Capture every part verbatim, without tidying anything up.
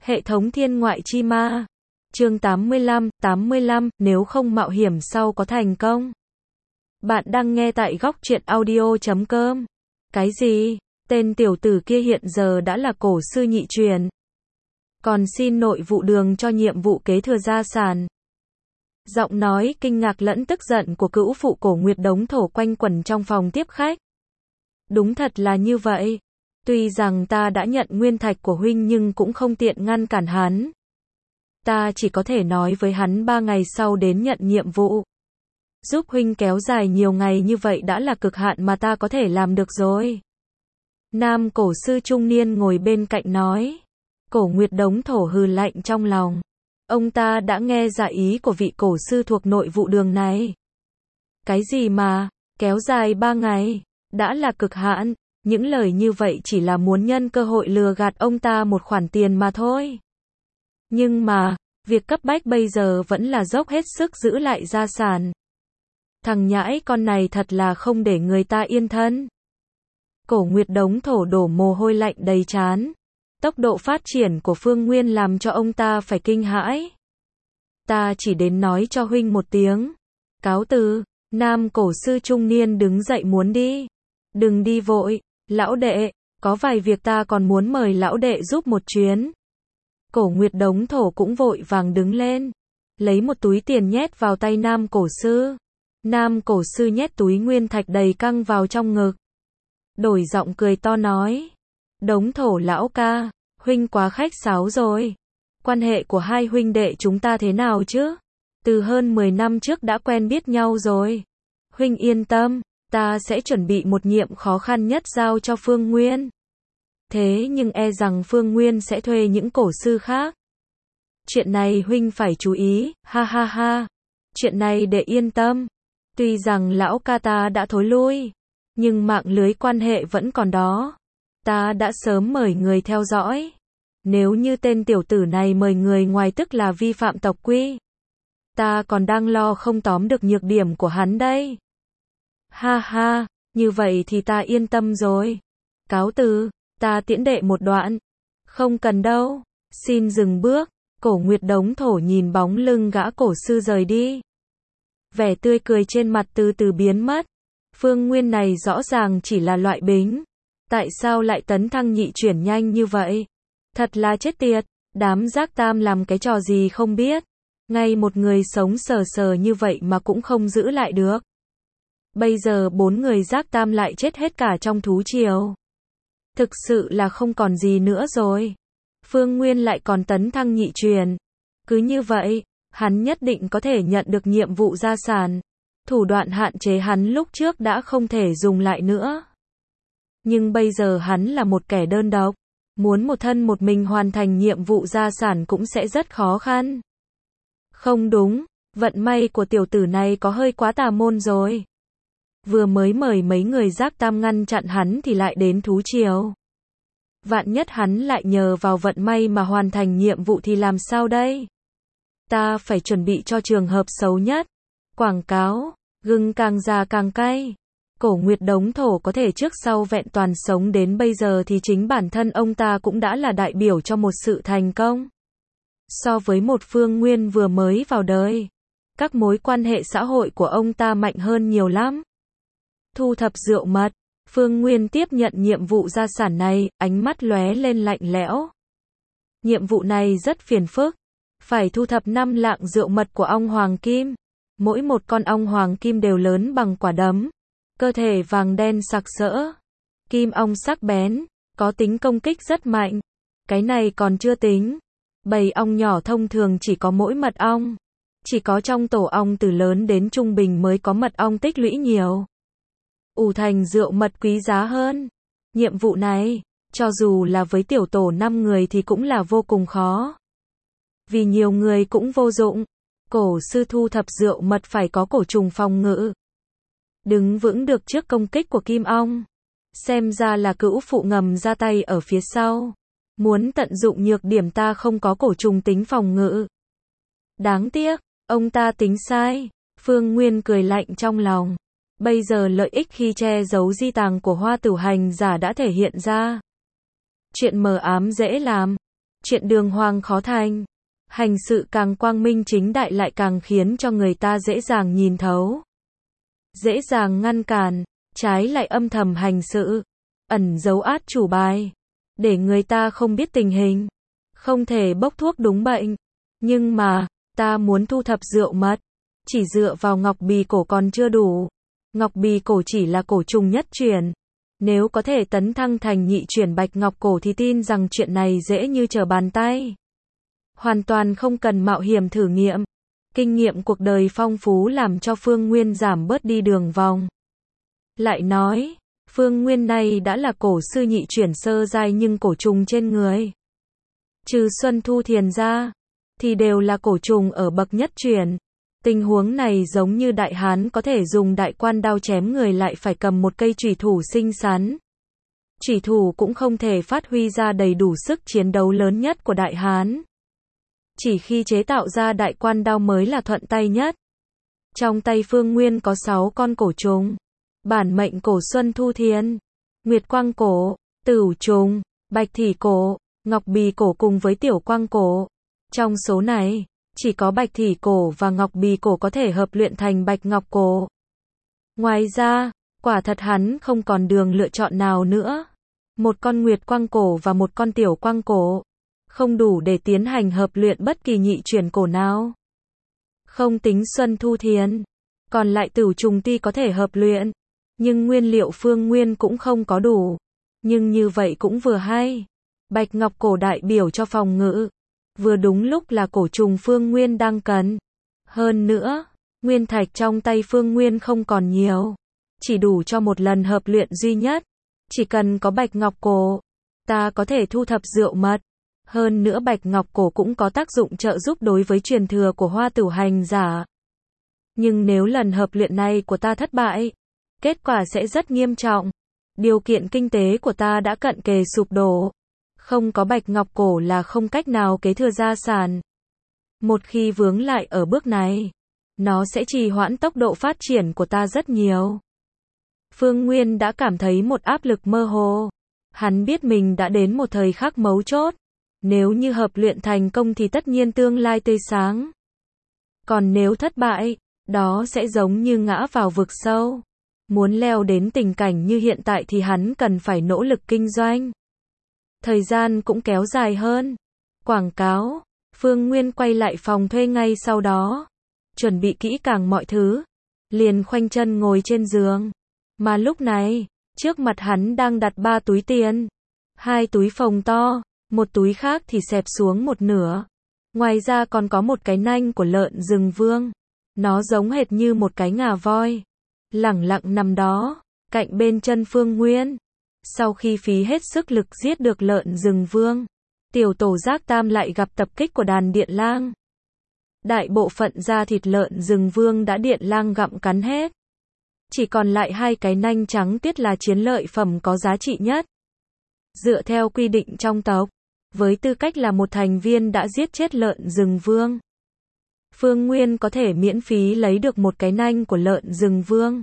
Hệ thống thiên ngoại chi ma. Chương tám mươi lăm, tám mươi lăm, nếu không mạo hiểm sau có thành công. Bạn đang nghe tại góc truyện audio chấm com. Cái gì? Tên tiểu tử kia hiện giờ đã là cổ sư nhị truyền. Còn xin nội vụ đường cho nhiệm vụ kế thừa gia sản. Giọng nói kinh ngạc lẫn tức giận của cữu phụ Cổ Nguyệt Đống Thổ quanh quẩn trong phòng tiếp khách. Đúng thật là như vậy. Tuy rằng ta đã nhận nguyên thạch của huynh nhưng cũng không tiện ngăn cản hắn. Ta chỉ có thể nói với hắn ba ngày sau đến nhận nhiệm vụ. Giúp huynh kéo dài nhiều ngày như vậy đã là cực hạn mà ta có thể làm được rồi. Nam cổ sư trung niên ngồi bên cạnh nói. Cổ Nguyệt Đống Thổ hừ lạnh trong lòng. Ông ta đã nghe ra ý của vị cổ sư thuộc nội vụ đường này. Cái gì mà, kéo dài ba ngày, đã là cực hạn. Những lời như vậy chỉ là muốn nhân cơ hội lừa gạt ông ta một khoản tiền mà thôi. Nhưng mà, việc cấp bách bây giờ vẫn là dốc hết sức giữ lại gia sản. Thằng nhãi con này thật là không để người ta yên thân. Cổ Nguyệt Đống Thổ đổ mồ hôi lạnh đầy trán. Tốc độ phát triển của Phương Nguyên làm cho ông ta phải kinh hãi. Ta chỉ đến nói cho huynh một tiếng. Cáo từ. Nam cổ sư trung niên đứng dậy muốn đi. Đừng đi vội, lão đệ, có vài việc ta còn muốn mời lão đệ giúp một chuyến. Cổ Nguyệt Đống Thổ cũng vội vàng đứng lên, lấy một túi tiền nhét vào tay Nam cổ sư. Nam cổ sư nhét túi nguyên thạch đầy căng vào trong ngực. Đổi giọng cười to nói. Đống Thổ lão ca, huynh quá khách sáo rồi. Quan hệ của hai huynh đệ chúng ta thế nào chứ? Từ hơn mười năm trước đã quen biết nhau rồi. Huynh yên tâm, ta sẽ chuẩn bị một nhiệm khó khăn nhất giao cho Phương Nguyên. Thế nhưng e rằng Phương Nguyên sẽ thuê những cổ sư khác. Chuyện này huynh phải chú ý, ha ha ha. Chuyện này để yên tâm. Tuy rằng lão ca ta đã thối lui, nhưng mạng lưới quan hệ vẫn còn đó. Ta đã sớm mời người theo dõi. Nếu như tên tiểu tử này mời người ngoài tức là vi phạm tộc quy. Ta còn đang lo không tóm được nhược điểm của hắn đây. Ha ha, như vậy thì ta yên tâm rồi. Cáo từ, ta tiễn đệ một đoạn. Không cần đâu, xin dừng bước. Cổ Nguyệt Đống Thổ nhìn bóng lưng gã cổ sư rời đi. Vẻ tươi cười trên mặt từ từ biến mất. Phương Nguyên này rõ ràng chỉ là loại bính. Tại sao lại tấn thăng nhị chuyển nhanh như vậy? Thật là chết tiệt, đám giác tam làm cái trò gì không biết. Ngay một người sống sờ sờ như vậy mà cũng không giữ lại được. Bây giờ bốn người giác tam lại chết hết cả trong thú triều. Thực sự là không còn gì nữa rồi. Phương Nguyên lại còn tấn thăng nhị truyền. Cứ như vậy, hắn nhất định có thể nhận được nhiệm vụ gia sản. Thủ đoạn hạn chế hắn lúc trước đã không thể dùng lại nữa. Nhưng bây giờ hắn là một kẻ đơn độc. Muốn một thân một mình hoàn thành nhiệm vụ gia sản cũng sẽ rất khó khăn. Không đúng, vận may của tiểu tử này có hơi quá tà môn rồi. Vừa mới mời mấy người giác tam ngăn chặn hắn thì lại đến thú triều. Vạn nhất hắn lại nhờ vào vận may mà hoàn thành nhiệm vụ thì làm sao đây? Ta phải chuẩn bị cho trường hợp xấu nhất. Quảng cáo, gừng càng già càng cay. Cổ Nguyệt Đống Thổ có thể trước sau vẹn toàn sống đến bây giờ thì chính bản thân ông ta cũng đã là đại biểu cho một sự thành công. So với một Phương Nguyên vừa mới vào đời, các mối quan hệ xã hội của ông ta mạnh hơn nhiều lắm. Thu thập rượu mật, Phương Nguyên tiếp nhận nhiệm vụ gia sản này, ánh mắt lóe lên lạnh lẽo. Nhiệm vụ này rất phiền phức, phải thu thập năm lạng rượu mật của ong hoàng kim. Mỗi một con ong hoàng kim đều lớn bằng quả đấm, cơ thể vàng đen sặc sỡ, kim ong sắc bén, có tính công kích rất mạnh. Cái này còn chưa tính. Bầy ong nhỏ thông thường chỉ có mỗi mật ong. Chỉ có trong tổ ong từ lớn đến trung bình mới có mật ong tích lũy nhiều. Ủ thành rượu mật quý giá hơn. Nhiệm vụ này, cho dù là với tiểu tổ năm người thì cũng là vô cùng khó. Vì nhiều người cũng vô dụng. Cổ sư thu thập rượu mật phải có cổ trùng phòng ngự. Đứng vững được trước công kích của kim ong. Xem ra là cữu phụ ngầm ra tay ở phía sau. Muốn tận dụng nhược điểm ta không có cổ trùng tính phòng ngự. Đáng tiếc, ông ta tính sai. Phương Nguyên cười lạnh trong lòng. Bây giờ lợi ích khi che giấu di tàng của Hoa Tử Hành giả đã thể hiện ra. Chuyện mờ ám dễ làm. Chuyện đường hoàng khó thành. Hành sự càng quang minh chính đại lại càng khiến cho người ta dễ dàng nhìn thấu. Dễ dàng ngăn cản, trái lại âm thầm hành sự. Ẩn giấu át chủ bài. Để người ta không biết tình hình. Không thể bốc thuốc đúng bệnh. Nhưng mà, ta muốn thu thập rượu mật. Chỉ dựa vào ngọc bì cổ còn chưa đủ. Ngọc bì cổ chỉ là cổ trùng nhất truyền. Nếu có thể tấn thăng thành nhị chuyển bạch ngọc cổ thì tin rằng chuyện này dễ như trở bàn tay. Hoàn toàn không cần mạo hiểm thử nghiệm. Kinh nghiệm cuộc đời phong phú làm cho Phương Nguyên giảm bớt đi đường vòng. Lại nói, Phương Nguyên này đã là cổ sư nhị chuyển sơ giai nhưng cổ trùng trên người. Trừ Xuân Thu Thiền ra, thì đều là cổ trùng ở bậc nhất chuyển. Tình huống này giống như Đại Hán có thể dùng đại quan đao chém người lại phải cầm một cây chủy thủ xinh xắn. Chủy thủ cũng không thể phát huy ra đầy đủ sức chiến đấu lớn nhất của Đại Hán. Chỉ khi chế tạo ra đại quan đao mới là thuận tay nhất. Trong tay Phương Nguyên có sáu con cổ trùng. Bản mệnh cổ Xuân Thu Thiên, Nguyệt Quang cổ, Tửu trùng, Bạch Thỉ cổ, Ngọc Bì cổ cùng với Tiểu Quang cổ. Trong số này, chỉ có Bạch Thỉ cổ và Ngọc Bì cổ có thể hợp luyện thành Bạch Ngọc cổ. Ngoài ra, quả thật hắn không còn đường lựa chọn nào nữa. Một con Nguyệt Quang cổ và một con Tiểu Quang cổ. Không đủ để tiến hành hợp luyện bất kỳ nhị chuyển cổ nào. Không tính Xuân Thu Thiên. Còn lại Tửu trùng tuy có thể hợp luyện. Nhưng nguyên liệu Phương Nguyên cũng không có đủ. Nhưng như vậy cũng vừa hay. Bạch Ngọc cổ đại biểu cho phòng ngự. Vừa đúng lúc là cổ trùng Phương Nguyên đang cần. Hơn nữa, nguyên thạch trong tay Phương Nguyên không còn nhiều. Chỉ đủ cho một lần hợp luyện duy nhất. Chỉ cần có Bạch Ngọc cổ, ta có thể thu thập rượu mật. Hơn nữa Bạch Ngọc cổ cũng có tác dụng trợ giúp đối với truyền thừa của Hoa Tửu hành giả. Nhưng nếu lần hợp luyện này của ta thất bại, kết quả sẽ rất nghiêm trọng. Điều kiện kinh tế của ta đã cận kề sụp đổ. Không có Bạch Ngọc cổ là không cách nào kế thừa gia sản. Một khi vướng lại ở bước này, nó sẽ trì hoãn tốc độ phát triển của ta rất nhiều. Phương Nguyên đã cảm thấy một áp lực mơ hồ. Hắn biết mình đã đến một thời khắc mấu chốt. Nếu như hợp luyện thành công thì tất nhiên tương lai tươi sáng. Còn nếu thất bại, đó sẽ giống như ngã vào vực sâu. Muốn leo đến tình cảnh như hiện tại thì hắn cần phải nỗ lực kinh doanh. Thời gian cũng kéo dài hơn. Quảng cáo. Phương Nguyên quay lại phòng thuê ngay sau đó. Chuẩn bị kỹ càng mọi thứ. Liền khoanh chân ngồi trên giường. Mà lúc này, trước mặt hắn đang đặt ba túi tiền. Hai túi phồng to, một túi khác thì xẹp xuống một nửa. Ngoài ra còn có một cái nanh của lợn rừng vương. Nó giống hệt như một cái ngà voi. Lẳng lặng nằm đó, cạnh bên chân Phương Nguyên. Sau khi phí hết sức lực giết được lợn rừng vương, tiểu tổ giác tam lại gặp tập kích của đàn điện lang. Đại bộ phận da thịt lợn rừng vương đã điện lang gặm cắn hết. Chỉ còn lại hai cái nanh trắng tiết là chiến lợi phẩm có giá trị nhất. Dựa theo quy định trong tộc, với tư cách là một thành viên đã giết chết lợn rừng vương, Phương Nguyên có thể miễn phí lấy được một cái nanh của lợn rừng vương.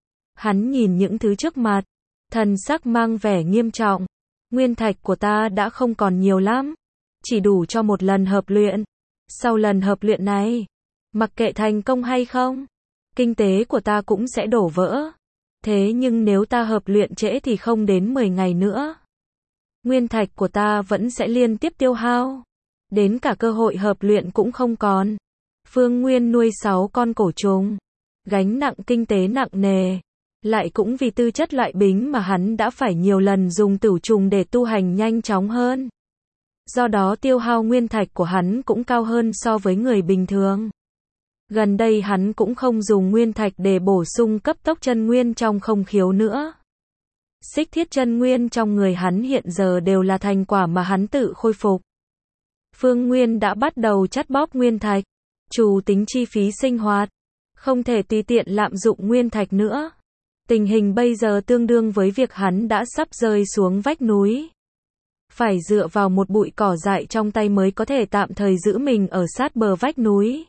Hắn nhìn những thứ trước mặt, thần sắc mang vẻ nghiêm trọng. Nguyên thạch của ta đã không còn nhiều lắm, chỉ đủ cho một lần hợp luyện. Sau lần hợp luyện này, mặc kệ thành công hay không, kinh tế của ta cũng sẽ đổ vỡ. Thế nhưng nếu ta hợp luyện trễ thì không đến mười ngày nữa, nguyên thạch của ta vẫn sẽ liên tiếp tiêu hao. Đến cả cơ hội hợp luyện cũng không còn. Phương Nguyên nuôi sáu con cổ trùng, gánh nặng kinh tế nặng nề. Lại cũng vì tư chất loại bính mà hắn đã phải nhiều lần dùng tửu trùng để tu hành nhanh chóng hơn. Do đó tiêu hao nguyên thạch của hắn cũng cao hơn so với người bình thường. Gần đây hắn cũng không dùng nguyên thạch để bổ sung cấp tốc chân nguyên trong không khiếu nữa. Xích thiết chân nguyên trong người hắn hiện giờ đều là thành quả mà hắn tự khôi phục. Phương Nguyên đã bắt đầu chắt bóp nguyên thạch, trù tính chi phí sinh hoạt, không thể tùy tiện lạm dụng nguyên thạch nữa. Tình hình bây giờ tương đương với việc hắn đã sắp rơi xuống vách núi. Phải dựa vào một bụi cỏ dại trong tay mới có thể tạm thời giữ mình ở sát bờ vách núi.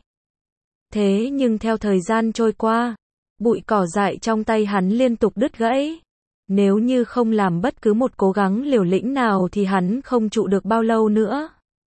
Thế nhưng theo thời gian trôi qua, bụi cỏ dại trong tay hắn liên tục đứt gãy. Nếu như không làm bất cứ một cố gắng liều lĩnh nào thì hắn không trụ được bao lâu nữa.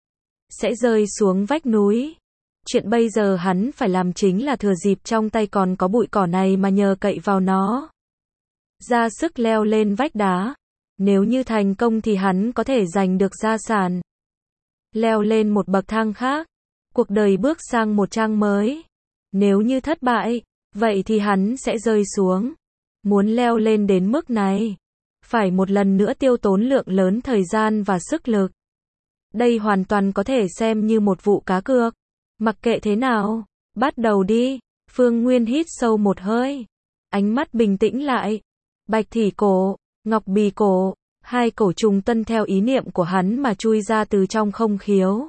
sẽ rơi xuống vách núi. Chuyện bây giờ hắn phải làm chính là thừa dịp trong tay còn có bụi cỏ này mà nhờ cậy vào nó. Ra sức leo lên vách đá. Nếu như thành công thì hắn có thể giành được gia sản. Leo lên một bậc thang khác. Cuộc đời bước sang một trang mới. Nếu như thất bại, vậy thì hắn sẽ rơi xuống. Muốn leo lên đến mức này, phải một lần nữa tiêu tốn lượng lớn thời gian và sức lực. Đây hoàn toàn có thể xem như một vụ cá cược. Mặc kệ thế nào, bắt đầu đi. Phương Nguyên hít sâu một hơi. Ánh mắt bình tĩnh lại. Bạch thỉ cổ, ngọc bì cổ, hai cổ trùng tuân theo ý niệm của hắn mà chui ra từ trong không khiếu.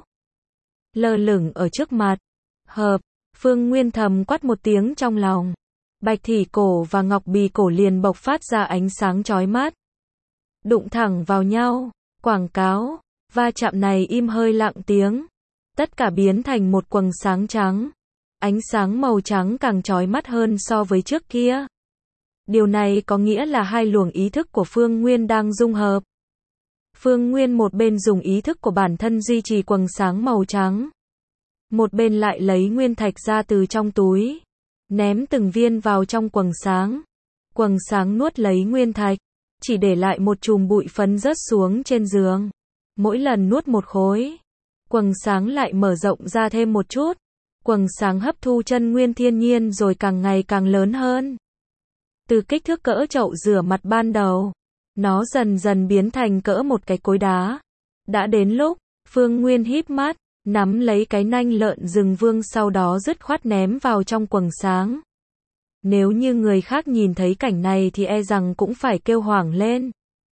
Lơ lửng ở trước mặt. Hợp, Phương Nguyên thầm quát một tiếng trong lòng. Bạch thỉ cổ và ngọc bì cổ liền bộc phát ra ánh sáng chói mắt. Đụng thẳng vào nhau, quảng cáo, va chạm này im hơi lặng tiếng. Tất cả biến thành một quầng sáng trắng. Ánh sáng màu trắng càng chói mắt hơn so với trước kia. Điều này có nghĩa là hai luồng ý thức của Phương Nguyên đang dung hợp. Phương Nguyên một bên dùng ý thức của bản thân duy trì quầng sáng màu trắng. Một bên lại lấy nguyên thạch ra từ trong túi. Ném từng viên vào trong quầng sáng. Quầng sáng nuốt lấy nguyên thạch. Chỉ để lại một chùm bụi phấn rớt xuống trên giường. Mỗi lần nuốt một khối, quầng sáng lại mở rộng ra thêm một chút. Quầng sáng hấp thu chân nguyên thiên nhiên rồi càng ngày càng lớn hơn. Từ kích thước cỡ chậu rửa mặt ban đầu, nó dần dần biến thành cỡ một cái cối đá. Đã đến lúc, Phương Nguyên híp mắt, nắm lấy cái nanh lợn rừng vương sau đó dứt khoát ném vào trong quầng sáng. Nếu như người khác nhìn thấy cảnh này thì e rằng cũng phải kêu hoảng lên.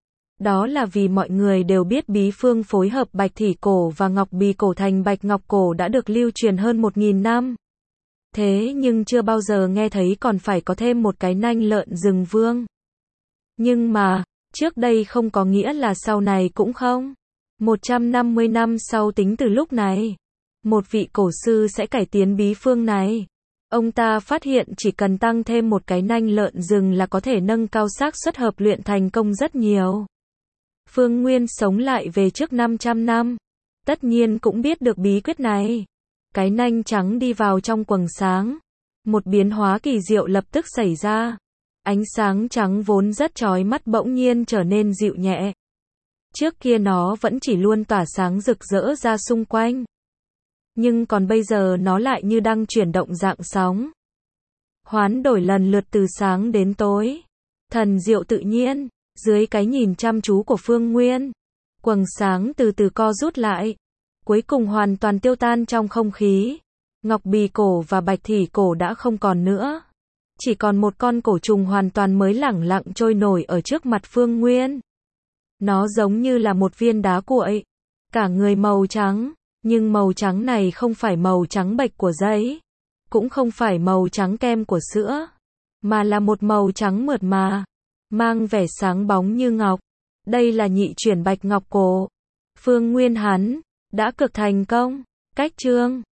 Đó là vì mọi người đều biết bí phương phối hợp bạch thỉ cổ và ngọc bì cổ thành bạch ngọc cổ đã được lưu truyền hơn một nghìn năm. Thế nhưng chưa bao giờ nghe thấy còn phải có thêm một cái nanh lợn rừng vương. Nhưng mà, trước đây không có nghĩa là sau này cũng không. một trăm năm mươi năm sau tính từ lúc này, một vị cổ sư sẽ cải tiến bí phương này. Ông ta phát hiện chỉ cần tăng thêm một cái nanh lợn rừng là có thể nâng cao xác suất hợp luyện thành công rất nhiều. Phương Nguyên sống lại về trước năm trăm năm. Tất nhiên cũng biết được bí quyết này. Cái nanh trắng đi vào trong quầng sáng. Một biến hóa kỳ diệu lập tức xảy ra. Ánh sáng trắng vốn rất chói mắt bỗng nhiên trở nên dịu nhẹ. Trước kia nó vẫn chỉ luôn tỏa sáng rực rỡ ra xung quanh. Nhưng còn bây giờ nó lại như đang chuyển động dạng sóng. Hoán đổi lần lượt từ sáng đến tối. Thần diệu tự nhiên. Dưới cái nhìn chăm chú của Phương Nguyên, quầng sáng từ từ co rút lại, cuối cùng hoàn toàn tiêu tan trong không khí. Ngọc bì cổ và bạch thỉ cổ đã không còn nữa. Chỉ còn một con cổ trùng hoàn toàn mới lẳng lặng trôi nổi ở trước mặt Phương Nguyên. Nó giống như là một viên đá cuội, cả người màu trắng, nhưng màu trắng này không phải màu trắng bạch của giấy, cũng không phải màu trắng kem của sữa, mà là một màu trắng mượt mà, mang vẻ sáng bóng như ngọc. Đây là nhị chuyển bạch ngọc cổ. Phương Nguyên hắn đã cực thành công. Cách chương